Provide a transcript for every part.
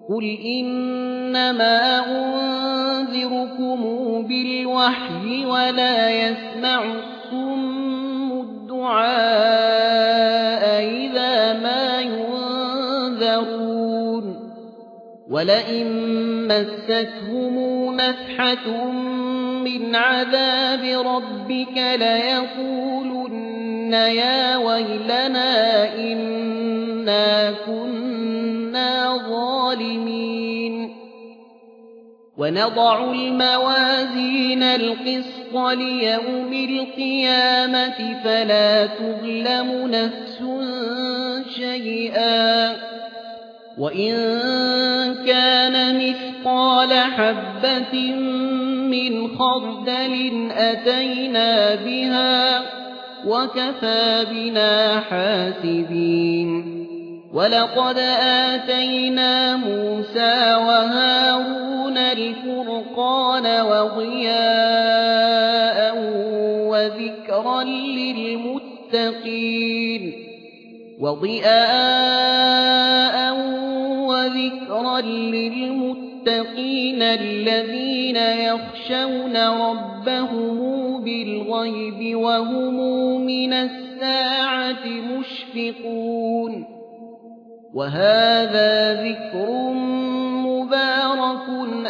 قل إنما أنذركم بالوحي ولا يسمع الصم الدعاء إذا ما ينذرون ولئن مستهم نفحة من عذاب ربك ليقولن يا ويلنا إنا كنا ظالمين ونضع الموازين القسط ليوم القيامة فلا تظلم نفس شيئا وإن كان مثقال حبة من خردل أتينا بها وكفى بنا حاسبين ولقد آتينا موسى وهارون الفرقان وضياء وذكرا للمتقين الذين يخشون ربهم بالغيب وهم من الساعة مشفقون وهذا ذكر مبارك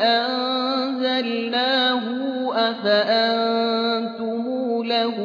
أنزلناه أفأنتم له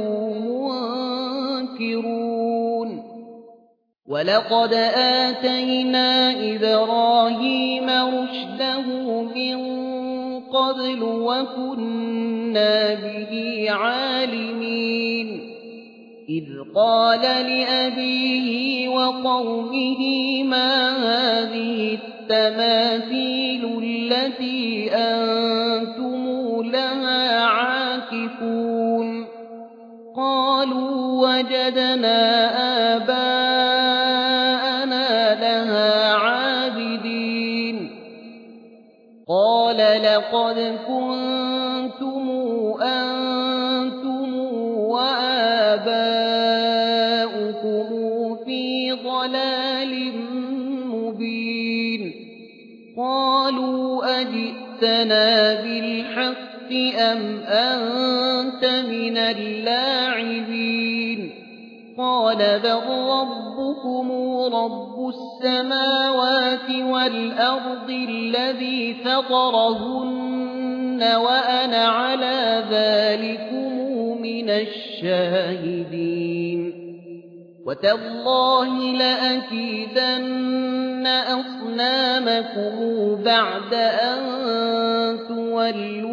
منكرون ولقد آتينا إبراهيم رشده من قبل وكنا به عالمين إذ قال لأبيه وقومه ما هذه التماثيل التي أنتم لها عاكفون قالوا وجدنا آباءنا لها عابدين قال لقد كنتم أنتم وآباؤكم في ضلال مبين قالوا أجئتنا بالحق أم أنت من اللاعبين قال بل ربكم رب السماوات والأرض الذي فطرهن وأنا على ذلكم من الشاهدين وتالله لأكيدن أصنامكم بعد أن تولوا